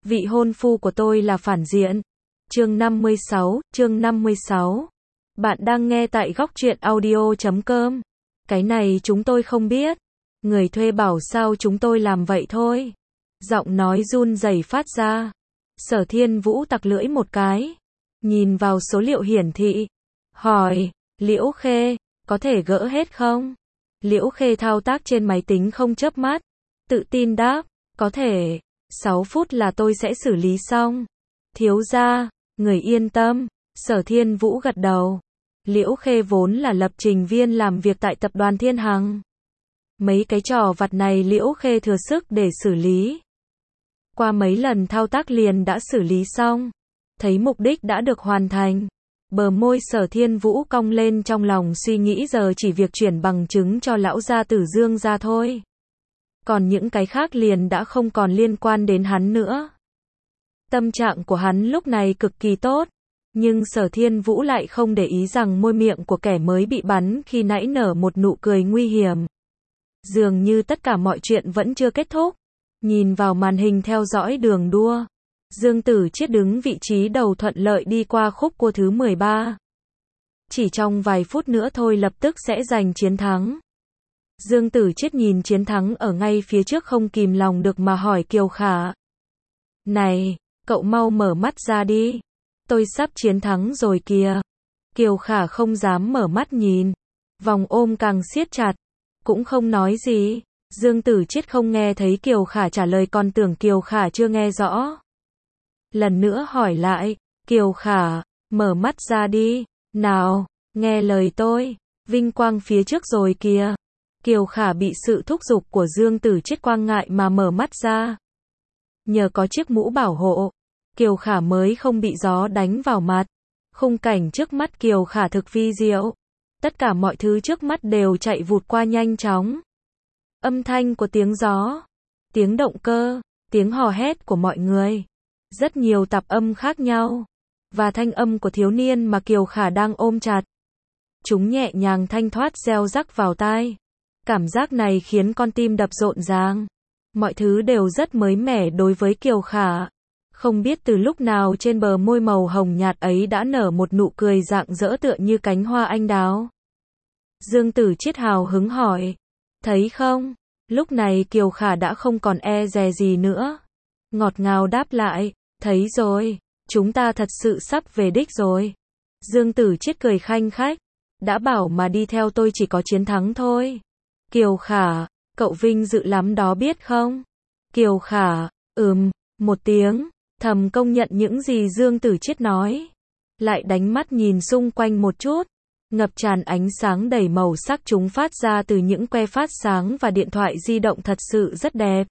vị hôn phu của tôi là phản diện. Chương 56. Bạn đang nghe tại góc truyện audio.com. Cái này chúng tôi không biết. Người thuê bảo sao chúng tôi làm vậy thôi. Giọng nói run rẩy phát ra. Sở Thiên Vũ tặc lưỡi một cái. Nhìn vào số liệu hiển thị. Hỏi, Liễu Khê, có thể gỡ hết không? Liễu Khê thao tác trên máy tính không chớp mắt. Tự tin đáp, có thể. 6 phút là tôi sẽ xử lý xong. Thiếu gia, người yên tâm. Sở Thiên Vũ gật đầu. Liễu Khê vốn là lập trình viên làm việc tại tập đoàn Thiên Hằng. Mấy cái trò vặt này Liễu Khê thừa sức để xử lý. Qua mấy lần thao tác liền đã xử lý xong. Thấy mục đích đã được hoàn thành. Bờ môi Sở Thiên Vũ cong lên, trong lòng suy nghĩ giờ chỉ việc chuyển bằng chứng cho lão gia tử Dương ra thôi. Còn những cái khác liền đã không còn liên quan đến hắn nữa. Tâm trạng của hắn lúc này cực kỳ tốt. Nhưng Sở Thiên Vũ lại không để ý rằng môi miệng của kẻ mới bị bắn khi nãy nở một nụ cười nguy hiểm. Dường như tất cả mọi chuyện vẫn chưa kết thúc. Nhìn vào màn hình theo dõi đường đua. Dương Tử Chiết đứng vị trí đầu thuận lợi đi qua khúc cua thứ 13. Chỉ trong vài phút nữa thôi lập tức sẽ giành chiến thắng. Dương Tử Chiết nhìn chiến thắng ở ngay phía trước không kìm lòng được mà hỏi Kiều Khả. Này, cậu mau mở mắt ra đi. Tôi sắp chiến thắng rồi kìa. Kiều Khả không dám mở mắt nhìn. Vòng ôm càng siết chặt. Cũng không nói gì. Dương Tử Chiết không nghe thấy Kiều Khả trả lời, còn tưởng Kiều Khả chưa nghe rõ. Lần nữa hỏi lại. Kiều Khả, mở mắt ra đi. Nào, nghe lời tôi. Vinh quang phía trước rồi kìa. Kiều Khả bị sự thúc giục của Dương Tử Chiết quang ngại mà mở mắt ra. Nhờ có chiếc mũ bảo hộ, Kiều Khả mới không bị gió đánh vào mặt. Khung cảnh trước mắt Kiều Khả thực vi diệu. Tất cả mọi thứ trước mắt đều chạy vụt qua nhanh chóng. Âm thanh của tiếng gió, tiếng động cơ, tiếng hò hét của mọi người. Rất nhiều tạp âm khác nhau. Và thanh âm của thiếu niên mà Kiều Khả đang ôm chặt. Chúng nhẹ nhàng thanh thoát reo rắc vào tai. Cảm giác này khiến con tim đập rộn ràng. Mọi thứ đều rất mới mẻ đối với Kiều Khả. Không biết từ lúc nào trên bờ môi màu hồng nhạt ấy đã nở một nụ cười rạng rỡ tựa như cánh hoa anh đào. Dương Tử Chiết hào hứng hỏi. Thấy không? Lúc này Kiều Khả đã không còn e dè gì nữa. Ngọt ngào đáp lại. Thấy rồi. Chúng ta thật sự sắp về đích rồi. Dương Tử Chiết cười khanh khách. Đã bảo mà đi theo tôi chỉ có chiến thắng thôi. Kiều Khả, cậu vinh dự lắm đó biết không? Kiều Khả, một tiếng, thầm công nhận những gì Dương Tử Chiết nói. Lại đánh mắt nhìn xung quanh một chút. Ngập tràn ánh sáng đầy màu sắc chúng phát ra từ những que phát sáng và điện thoại di động thật sự rất đẹp.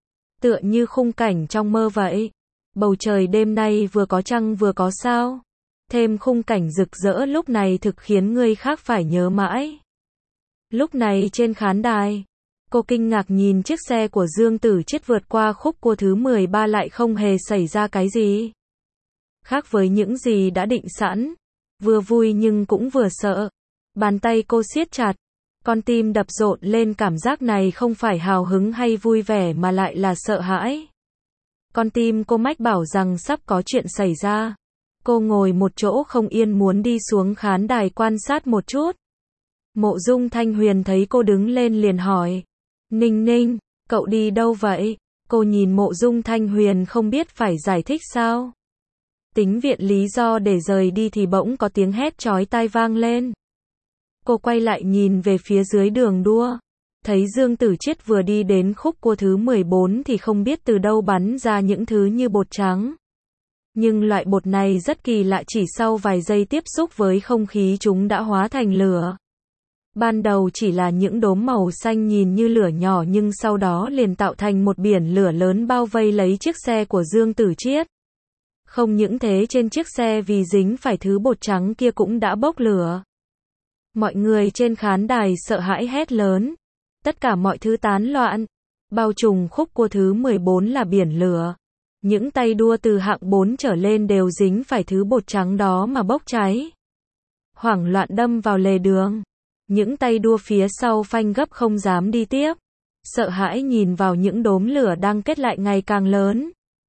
Tựa như khung cảnh trong mơ vậy. Bầu trời đêm nay vừa có trăng vừa có sao. Thêm khung cảnh rực rỡ lúc này thực khiến người khác phải nhớ mãi. Lúc này trên khán đài, cô kinh ngạc nhìn chiếc xe của Dương Tử Chiết vượt qua khúc cua thứ 13 lại không hề xảy ra cái gì. Khác với những gì đã định sẵn, vừa vui nhưng cũng vừa sợ. Bàn tay cô siết chặt, con tim đập rộn lên, cảm giác này không phải hào hứng hay vui vẻ mà lại là sợ hãi. Con tim cô mách bảo rằng sắp có chuyện xảy ra. Cô ngồi một chỗ không yên muốn đi xuống khán đài quan sát một chút. Mộ Dung Thanh Huyền thấy cô đứng lên liền hỏi. Ninh Ninh, cậu đi đâu vậy? Cô nhìn Mộ Dung Thanh Huyền không biết phải giải thích sao. Tính viện lý do để rời đi thì bỗng có tiếng hét chói tai vang lên. Cô quay lại nhìn về phía dưới đường đua. Thấy Dương Tử Chiết vừa đi đến khúc cua thứ 14 thì không biết từ đâu bắn ra những thứ như bột trắng. Nhưng loại bột này rất kỳ lạ, chỉ sau vài giây tiếp xúc với không khí chúng đã hóa thành lửa. Ban đầu chỉ là những đốm màu xanh nhìn như lửa nhỏ nhưng sau đó liền tạo thành một biển lửa lớn bao vây lấy chiếc xe của Dương Tử Chiết. Không những thế, trên chiếc xe vì dính phải thứ bột trắng kia cũng đã bốc lửa. Mọi người trên khán đài sợ hãi hét lớn. Tất cả mọi thứ tán loạn. Bao trùm khúc cua thứ 14 là biển lửa. Những tay đua từ hạng 4 trở lên đều dính phải thứ bột trắng đó mà bốc cháy. Hoảng loạn đâm vào lề đường. Những tay đua phía sau phanh gấp không dám đi tiếp. Sợ hãi nhìn vào những đốm lửa đang kết lại ngày càng lớn.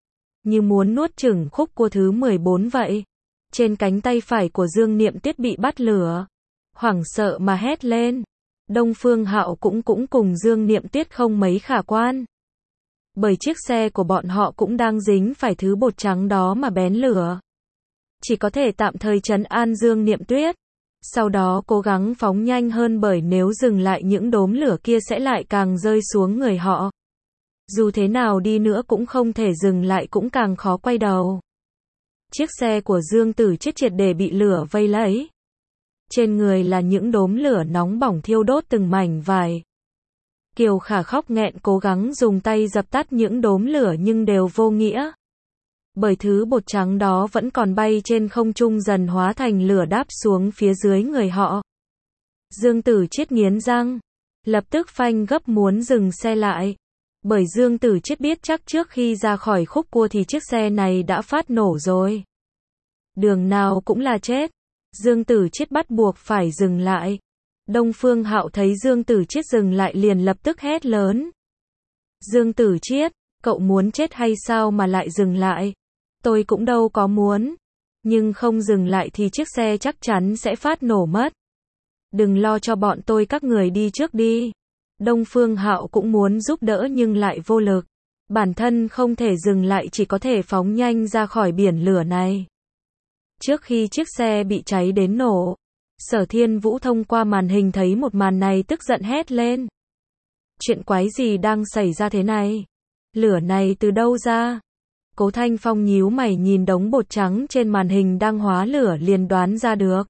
như muốn nuốt chửng khúc cua thứ 14 vậy. Trên cánh tay phải của Dương Niệm Tuyết bị bắt lửa. Hoảng sợ mà hét lên. Đông Phương Hạo cũng cùng Dương Niệm Tuyết không mấy khả quan. Bởi chiếc xe của bọn họ cũng đang dính phải thứ bột trắng đó mà bén lửa. Chỉ có thể tạm thời trấn an Dương Niệm Tuyết. Sau đó cố gắng phóng nhanh hơn bởi nếu dừng lại những đốm lửa kia sẽ lại càng rơi xuống người họ. Dù thế nào đi nữa cũng không thể dừng lại cũng càng khó quay đầu. Chiếc xe của Dương Tử Chiết triệt để bị lửa vây lấy. Trên người là những đốm lửa nóng bỏng thiêu đốt từng mảnh vải. Kiều Khả khóc nghẹn cố gắng dùng tay dập tắt những đốm lửa nhưng đều vô nghĩa. Bởi thứ bột trắng đó vẫn còn bay trên không trung dần hóa thành lửa đáp xuống phía dưới người họ. Dương Tử Chiết nghiến răng, lập tức phanh gấp muốn dừng xe lại. Bởi Dương Tử Chiết biết chắc trước khi ra khỏi khúc cua thì chiếc xe này đã phát nổ rồi. Đường nào cũng là chết. Dương Tử Chiết bắt buộc phải dừng lại. Đông Phương Hạo thấy Dương Tử Chiết dừng lại liền lập tức hét lớn. Dương Tử Chiết, cậu muốn chết hay sao mà lại dừng lại? Tôi cũng đâu có muốn. Nhưng không dừng lại thì chiếc xe chắc chắn sẽ phát nổ mất. Đừng lo cho bọn tôi, các người đi trước đi. Đông Phương Hạo cũng muốn giúp đỡ nhưng lại vô lực. Bản thân không thể dừng lại, chỉ có thể phóng nhanh ra khỏi biển lửa này. Trước khi chiếc xe bị cháy đến nổ, Sở Thiên Vũ thông qua màn hình thấy một màn này tức giận hét lên. Chuyện quái gì đang xảy ra thế này? Lửa này từ đâu ra? Cố Thanh Phong nhíu mày nhìn đống bột trắng trên màn hình đang hóa lửa liền đoán ra được.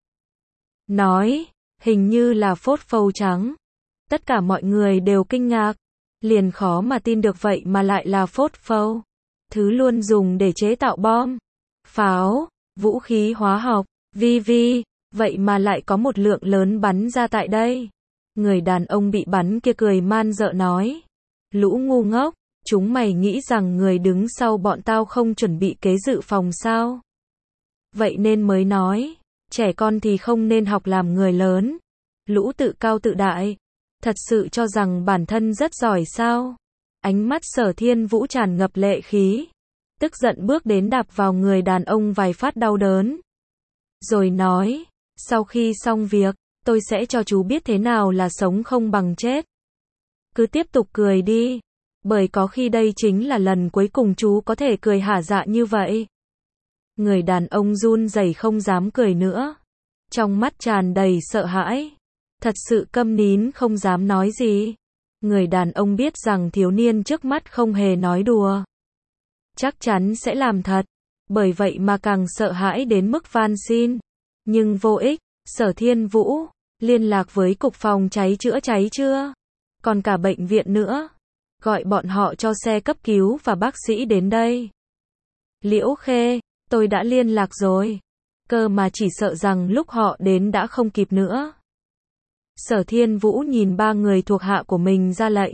Nói, hình như là phốt phâu trắng. Tất cả mọi người đều kinh ngạc. Liền khó mà tin được vậy mà lại là phốt phâu. Thứ luôn dùng để chế tạo bom, pháo, vũ khí hóa học, vi, vậy mà lại có một lượng lớn bắn ra tại đây. Người đàn ông bị bắn kia cười man dợ nói. Lũ ngu ngốc, chúng mày nghĩ rằng người đứng sau bọn tao không chuẩn bị kế dự phòng sao? Vậy nên mới nói, trẻ con thì không nên học làm người lớn. Lũ tự cao tự đại, thật sự cho rằng bản thân rất giỏi sao? Ánh mắt Sở Thiên Vũ tràn ngập lệ khí. Tức giận bước đến đạp vào người đàn ông vài phát đau đớn. Rồi nói, sau khi xong việc, tôi sẽ cho chú biết thế nào là sống không bằng chết. Cứ tiếp tục cười đi. Bởi có khi đây chính là lần cuối cùng chú có thể cười hả dạ như vậy. Người đàn ông run rẩy không dám cười nữa. Trong mắt tràn đầy sợ hãi. Thật sự câm nín không dám nói gì. Người đàn ông biết rằng thiếu niên trước mắt không hề nói đùa. Chắc chắn sẽ làm thật. Bởi vậy mà càng sợ hãi đến mức van xin. Nhưng vô ích. Sở Thiên Vũ, liên lạc với cục phòng cháy chữa cháy chưa? Còn cả bệnh viện nữa. Gọi bọn họ cho xe cấp cứu và bác sĩ đến đây. Liễu Khê, tôi đã liên lạc rồi. Cơ mà chỉ sợ rằng lúc họ đến đã không kịp nữa. Sở Thiên Vũ nhìn ba người thuộc hạ của mình ra lệnh.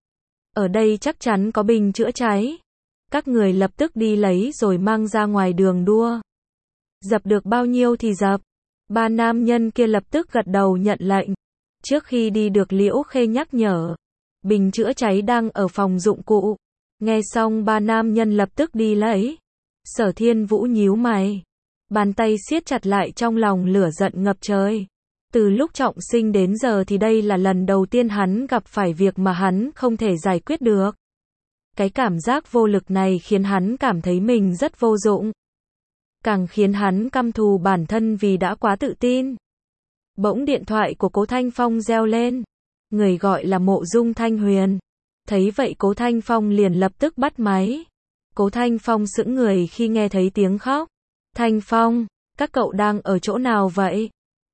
Ở đây chắc chắn có bình chữa cháy. Các người lập tức đi lấy rồi mang ra ngoài đường đua. Dập được bao nhiêu thì dập. Ba nam nhân kia lập tức gật đầu nhận lệnh. Trước khi đi được Liễu Khê nhắc nhở. Bình chữa cháy đang ở phòng dụng cụ. Nghe xong ba nam nhân lập tức đi lấy. Sở Thiên Vũ nhíu mày. Bàn tay siết chặt lại, trong lòng lửa giận ngập trời. Từ lúc trọng sinh đến giờ thì đây là lần đầu tiên hắn gặp phải việc mà hắn không thể giải quyết được. Cái cảm giác vô lực này khiến hắn cảm thấy mình rất vô dụng. Càng khiến hắn căm thù bản thân vì đã quá tự tin. Bỗng điện thoại của Cố Thanh Phong reo lên. Người gọi là Mộ Dung Thanh Huyền. Thấy vậy Cố Thanh Phong liền lập tức bắt máy. Cố Thanh Phong sững người khi nghe thấy tiếng khóc. Thanh Phong, các cậu đang ở chỗ nào vậy?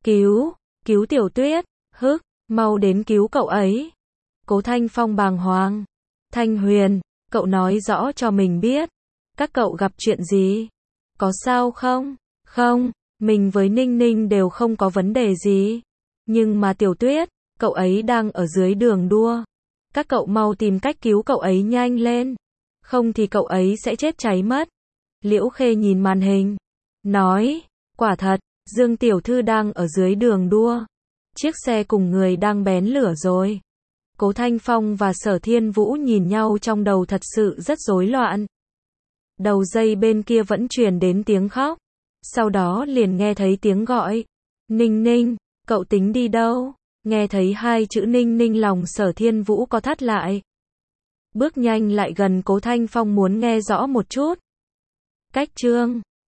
Cứu Tiểu Tuyết, mau đến cứu cậu ấy. Cố Thanh Phong bàng hoàng. Thanh Huyền, cậu nói rõ cho mình biết. Các cậu gặp chuyện gì? Có sao không? Không, mình với Ninh Ninh đều không có vấn đề gì. Nhưng mà Tiểu Tuyết, cậu ấy đang ở dưới đường đua. Các cậu mau tìm cách cứu cậu ấy nhanh lên. Không thì cậu ấy sẽ chết cháy mất. Liễu Khê nhìn màn hình. Nói, quả thật, Dương Tiểu Thư đang ở dưới đường đua. Chiếc xe cùng người đang bén lửa rồi. Cố Thanh Phong và Sở Thiên Vũ nhìn nhau trong đầu thật sự rất rối loạn. Đầu dây bên kia vẫn truyền đến tiếng khóc. Sau đó liền nghe thấy tiếng gọi. Ninh Ninh, cậu tính đi đâu? Nghe thấy hai chữ Ninh Ninh lòng Sở Thiên Vũ có thắt lại. Bước nhanh lại gần Cố Thanh Phong muốn nghe rõ một chút. Cách chương